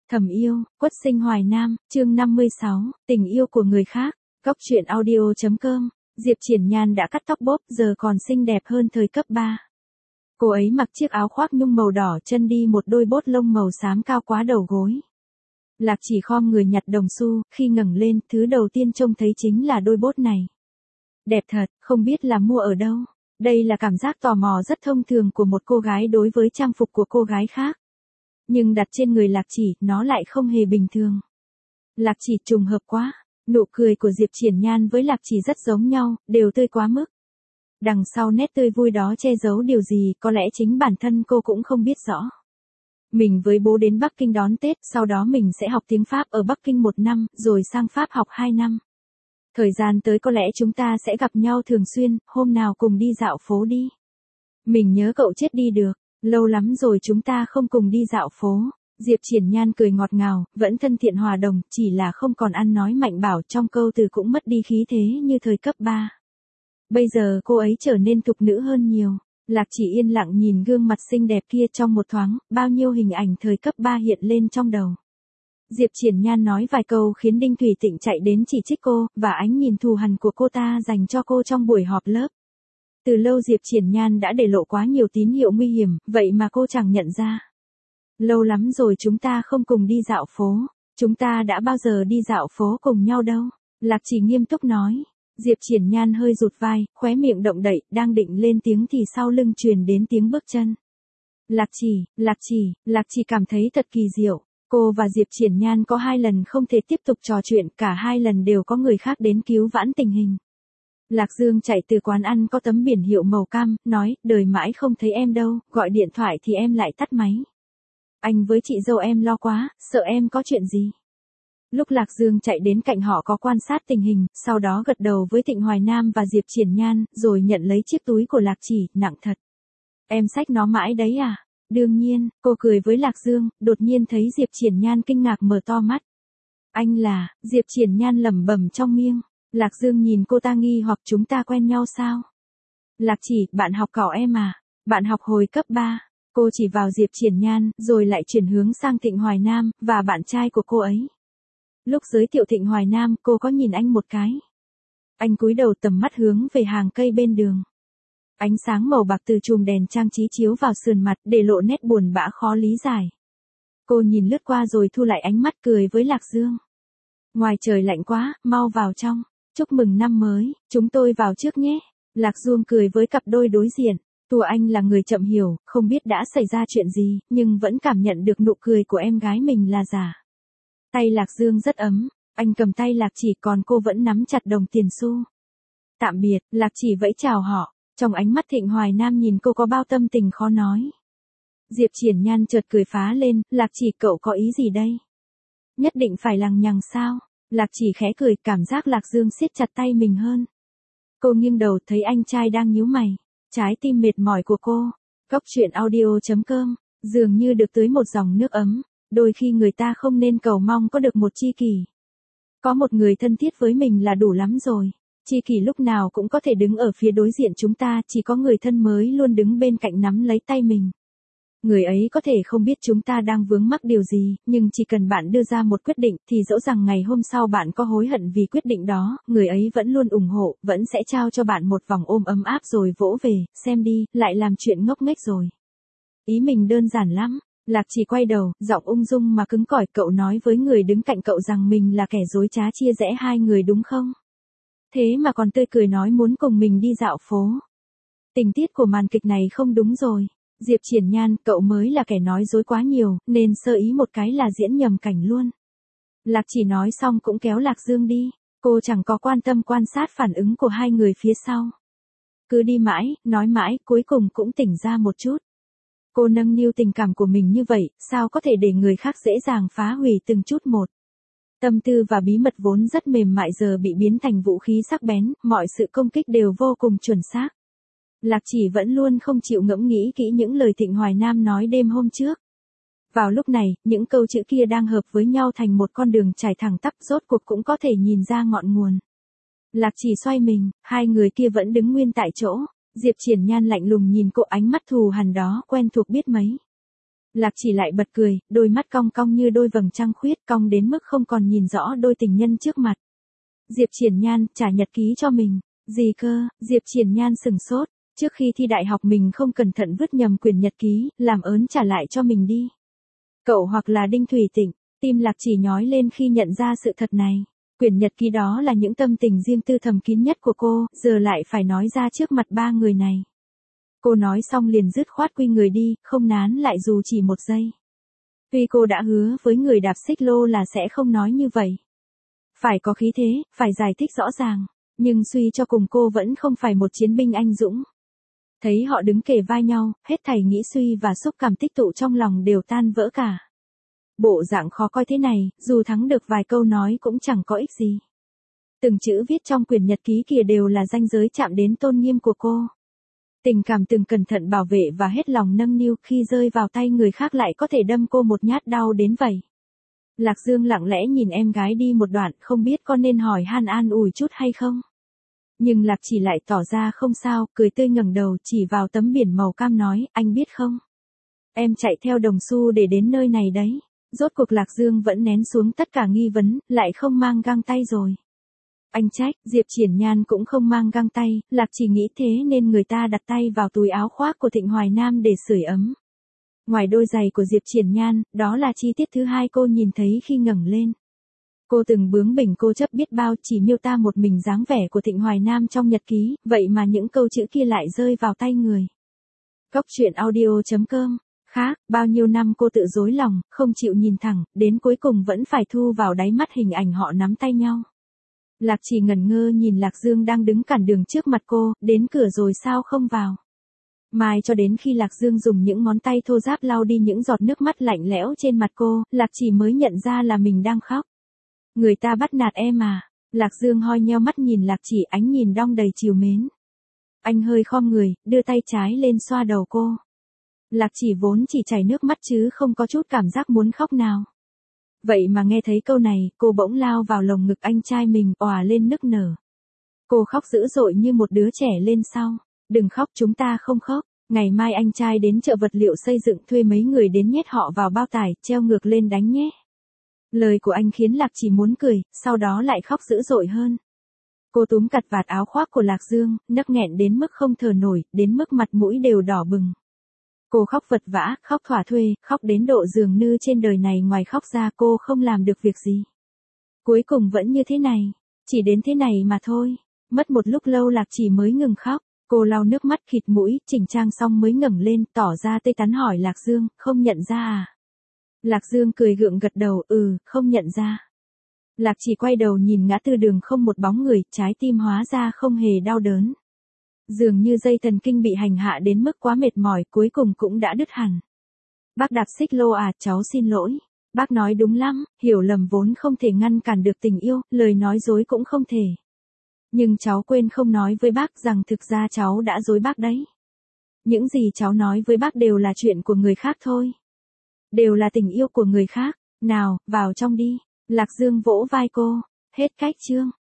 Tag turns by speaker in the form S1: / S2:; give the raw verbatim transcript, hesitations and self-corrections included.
S1: Thầm yêu, Quất Sinh Hoài Nam, chương năm mươi sáu, tình yêu của người khác, góc truyện audio chấm com, Diệp Triển Nhan đã cắt tóc bốp giờ còn xinh đẹp hơn thời cấp ba. Cô ấy mặc chiếc áo khoác nhung màu đỏ chân đi một đôi bốt lông màu xám cao quá đầu gối. Lạc Chỉ khom người nhặt đồng xu, khi ngẩng lên, thứ đầu tiên trông thấy chính là đôi bốt này. Đẹp thật, không biết là mua ở đâu. Đây là cảm giác tò mò rất thông thường của một cô gái đối với trang phục của cô gái khác. Nhưng đặt trên người Lạc Chỉ, nó lại không hề bình thường. Lạc Chỉ trùng hợp quá, nụ cười của Diệp Triển Nhan với Lạc Chỉ rất giống nhau, đều tươi quá mức. Đằng sau nét tươi vui đó che giấu điều gì, có lẽ chính bản thân cô cũng không biết rõ. Mình với bố đến Bắc Kinh đón Tết, sau đó mình sẽ học tiếng Pháp ở Bắc Kinh một năm, rồi sang Pháp học hai năm. Thời gian tới có lẽ chúng ta sẽ gặp nhau thường xuyên, hôm nào cùng đi dạo phố đi. Mình nhớ cậu chết đi được, lâu lắm rồi chúng ta không cùng đi dạo phố. Diệp Triển Nhan cười ngọt ngào, vẫn thân thiện hòa đồng, chỉ là không còn ăn nói mạnh bảo, trong câu từ cũng mất đi khí thế như thời cấp ba. Bây giờ cô ấy trở nên thục nữ hơn nhiều. Lạc Chỉ yên lặng nhìn gương mặt xinh đẹp kia trong một thoáng, bao nhiêu hình ảnh thời cấp ba hiện lên trong đầu. Diệp Triển Nhan nói vài câu khiến Đinh Thủy Tịnh chạy đến chỉ trích cô, và ánh nhìn thù hằn của cô ta dành cho cô trong buổi họp lớp. Từ lâu Diệp Triển Nhan đã để lộ quá nhiều tín hiệu nguy hiểm, vậy mà cô chẳng nhận ra. Lâu lắm rồi chúng ta không cùng đi dạo phố, chúng ta đã bao giờ đi dạo phố cùng nhau đâu. Lạc Chỉ nghiêm túc nói. Diệp Triển Nhan hơi rụt vai, khóe miệng động đậy, đang định lên tiếng thì sau lưng truyền đến tiếng bước chân. Lạc Chỉ, Lạc Chỉ, Lạc Chỉ cảm thấy thật kỳ diệu. Cô và Diệp Triển Nhan có hai lần không thể tiếp tục trò chuyện, cả hai lần đều có người khác đến cứu vãn tình hình. Lạc Dương chạy từ quán ăn có tấm biển hiệu màu cam, nói, đời mãi không thấy em đâu, gọi điện thoại thì em lại tắt máy. Anh với chị dâu em lo quá, sợ em có chuyện gì. Lúc Lạc Dương chạy đến cạnh họ có quan sát tình hình, sau đó gật đầu với Thịnh Hoài Nam và Diệp Triển Nhan, rồi nhận lấy chiếc túi của Lạc Chỉ, nặng thật. Em xách nó mãi đấy à? Đương nhiên, cô cười với Lạc Dương, đột nhiên thấy Diệp Triển Nhan kinh ngạc mở to mắt. Anh là, Diệp Triển Nhan lẩm bẩm trong miệng. Lạc Dương nhìn cô ta nghi hoặc chúng ta quen nhau sao? Lạc Chỉ, bạn học cỏ em à? Bạn học hồi cấp ba. Cô chỉ vào Diệp Triển Nhan, rồi lại chuyển hướng sang Thịnh Hoài Nam, và bạn trai của cô ấy. Lúc giới thiệu Thịnh Hoài Nam, cô có nhìn anh một cái. Anh cúi đầu tầm mắt hướng về hàng cây bên đường. Ánh sáng màu bạc từ chùm đèn trang trí chiếu vào sườn mặt, để lộ nét buồn bã khó lý giải. Cô nhìn lướt qua rồi thu lại ánh mắt cười với Lạc Dương. Ngoài trời lạnh quá, mau vào trong. Chúc mừng năm mới, chúng tôi vào trước nhé. Lạc Dương cười với cặp đôi đối diện. Tua Anh là người chậm hiểu, không biết đã xảy ra chuyện gì, nhưng vẫn cảm nhận được nụ cười của em gái mình là giả. Tay Lạc Dương rất ấm, anh cầm tay Lạc Chỉ còn cô vẫn nắm chặt đồng tiền xu. Tạm biệt, Lạc Chỉ vẫy chào họ, trong ánh mắt Thịnh Hoài Nam nhìn cô có bao tâm tình khó nói. Diệp Triển Nhan chợt cười phá lên, Lạc Chỉ cậu có ý gì đây? Nhất định phải lằng nhằng sao? Lạc Chỉ khẽ cười, cảm giác Lạc Dương siết chặt tay mình hơn. Cô nghiêng đầu thấy anh trai đang nhíu mày, trái tim mệt mỏi của cô. Góc truyện audio chấm com, dường như được tưới một dòng nước ấm. Đôi khi người ta không nên cầu mong có được một tri kỷ. Có một người thân thiết với mình là đủ lắm rồi. Tri kỷ lúc nào cũng có thể đứng ở phía đối diện chúng ta, chỉ có người thân mới luôn đứng bên cạnh nắm lấy tay mình. Người ấy có thể không biết chúng ta đang vướng mắc điều gì, nhưng chỉ cần bạn đưa ra một quyết định, thì dẫu rằng ngày hôm sau bạn có hối hận vì quyết định đó, người ấy vẫn luôn ủng hộ, vẫn sẽ trao cho bạn một vòng ôm ấm áp rồi vỗ về, xem đi, lại làm chuyện ngốc nghếch rồi. Ý mình đơn giản lắm. Lạc Chỉ quay đầu, giọng ung dung mà cứng cỏi, cậu nói với người đứng cạnh cậu rằng mình là kẻ dối trá chia rẽ hai người đúng không? Thế mà còn tươi cười nói muốn cùng mình đi dạo phố. Tình tiết của màn kịch này không đúng rồi. Diệp Triển Nhan, cậu mới là kẻ nói dối quá nhiều, nên sơ ý một cái là diễn nhầm cảnh luôn. Lạc Chỉ nói xong cũng kéo Lạc Dương đi. Cô chẳng có quan tâm quan sát phản ứng của hai người phía sau. Cứ đi mãi, nói mãi, cuối cùng cũng tỉnh ra một chút. Cô nâng niu tình cảm của mình như vậy, sao có thể để người khác dễ dàng phá hủy từng chút một. Tâm tư và bí mật vốn rất mềm mại giờ bị biến thành vũ khí sắc bén, mọi sự công kích đều vô cùng chuẩn xác. Lạc Chỉ vẫn luôn không chịu ngẫm nghĩ kỹ những lời Thịnh Hoài Nam nói đêm hôm trước. Vào lúc này, những câu chữ kia đang hợp với nhau thành một con đường trải thẳng tắp, rốt cuộc cũng có thể nhìn ra ngọn nguồn. Lạc Chỉ xoay mình, hai người kia vẫn đứng nguyên tại chỗ. Diệp Triển Nhan lạnh lùng nhìn cô, ánh mắt thù hằn đó quen thuộc biết mấy. Lạc Chỉ lại bật cười, đôi mắt cong cong như đôi vầng trăng khuyết, cong đến mức không còn nhìn rõ đôi tình nhân trước mặt. Diệp Triển Nhan, trả nhật ký cho mình. Gì cơ? Diệp Triển Nhan sừng sốt, trước khi thi đại học mình không cẩn thận vứt nhầm quyển nhật ký, làm ơn trả lại cho mình đi. Cậu hoặc là Đinh Thủy Tịnh, tim Lạc Chỉ nhói lên khi nhận ra sự thật này. Quyển nhật ký đó là những tâm tình riêng tư thầm kín nhất của cô, giờ lại phải nói ra trước mặt ba người này. Cô nói xong liền dứt khoát quy người đi, không nán lại dù chỉ một giây. Tuy cô đã hứa với người đạp xích lô là sẽ không nói như vậy. Phải có khí thế, phải giải thích rõ ràng, nhưng suy cho cùng cô vẫn không phải một chiến binh anh dũng. Thấy họ đứng kề vai nhau, hết thảy nghĩ suy và xúc cảm tích tụ trong lòng đều tan vỡ cả. Bộ dạng khó coi thế này, dù thắng được vài câu nói cũng chẳng có ích gì. Từng chữ viết trong quyển nhật ký kia đều là ranh giới chạm đến tôn nghiêm của cô. Tình cảm từng cẩn thận bảo vệ và hết lòng nâng niu, khi rơi vào tay người khác lại có thể đâm cô một nhát đau đến vậy. Lạc Dương lặng lẽ nhìn em gái đi một đoạn, không biết có nên hỏi han an ủi chút hay không. Nhưng Lạc Chỉ lại tỏ ra không sao, cười tươi ngẩng đầu chỉ vào tấm biển màu cam nói, anh biết không? Em chạy theo đồng xu để đến nơi này đấy. Rốt cuộc Lạc Dương vẫn nén xuống tất cả nghi vấn, lại không mang găng tay rồi. Anh trách, Diệp Triển Nhan cũng không mang găng tay, Lạc Chỉ nghĩ thế nên người ta đặt tay vào túi áo khoác của Thịnh Hoài Nam để sưởi ấm. Ngoài đôi giày của Diệp Triển Nhan, đó là chi tiết thứ hai cô nhìn thấy khi ngẩng lên. Cô từng bướng bỉnh cô chấp biết bao, chỉ miêu tả một mình dáng vẻ của Thịnh Hoài Nam trong nhật ký, vậy mà những câu chữ kia lại rơi vào tay người. Góc truyện audio chấm com. Khác, bao nhiêu năm cô tự dối lòng, không chịu nhìn thẳng, đến cuối cùng vẫn phải thu vào đáy mắt hình ảnh họ nắm tay nhau. Lạc Chỉ ngẩn ngơ nhìn Lạc Dương đang đứng cản đường trước mặt cô, đến cửa rồi sao không vào. Mai cho đến khi Lạc Dương dùng những ngón tay thô ráp lau đi những giọt nước mắt lạnh lẽo trên mặt cô, Lạc Chỉ mới nhận ra là mình đang khóc. Người ta bắt nạt em à? Lạc Dương hoi nheo mắt nhìn Lạc Chỉ, ánh nhìn đong đầy trìu mến. Anh hơi khom người, đưa tay trái lên xoa đầu cô. Lạc Chỉ vốn chỉ chảy nước mắt chứ không có chút cảm giác muốn khóc nào. Vậy mà nghe thấy câu này, cô bỗng lao vào lồng ngực anh trai mình, òa lên nức nở. Cô khóc dữ dội như một đứa trẻ lên sau. Đừng khóc, chúng ta không khóc. Ngày mai anh trai đến chợ vật liệu xây dựng thuê mấy người đến nhét họ vào bao tải, treo ngược lên đánh nhé. Lời của anh khiến Lạc Chỉ muốn cười, sau đó lại khóc dữ dội hơn. Cô túm cặt vạt áo khoác của Lạc Dương, nấc nghẹn đến mức không thở nổi, đến mức mặt mũi đều đỏ bừng. Cô khóc vật vã, khóc thỏa thuê, khóc đến độ dường như trên đời này ngoài khóc ra cô không làm được việc gì. Cuối cùng vẫn như thế này, chỉ đến thế này mà thôi. Mất một lúc lâu Lạc Chỉ mới ngừng khóc, cô lau nước mắt khịt mũi, chỉnh trang xong mới ngẩng lên, tỏ ra tươi tắn hỏi Lạc Dương, không nhận ra à? Lạc Dương cười gượng gật đầu, ừ, không nhận ra. Lạc Chỉ quay đầu nhìn ngã tư đường không một bóng người, trái tim hóa ra không hề đau đớn. Dường như dây thần kinh bị hành hạ đến mức quá mệt mỏi, cuối cùng cũng đã đứt hẳn. Bác đạp xích lô à, cháu xin lỗi. Bác nói đúng lắm, hiểu lầm vốn không thể ngăn cản được tình yêu, lời nói dối cũng không thể. Nhưng cháu quên không nói với bác rằng thực ra cháu đã dối bác đấy. Những gì cháu nói với bác đều là chuyện của người khác thôi. Đều là tình yêu của người khác. Nào, vào trong đi. Lạc Dương vỗ vai cô. Hết cách chương.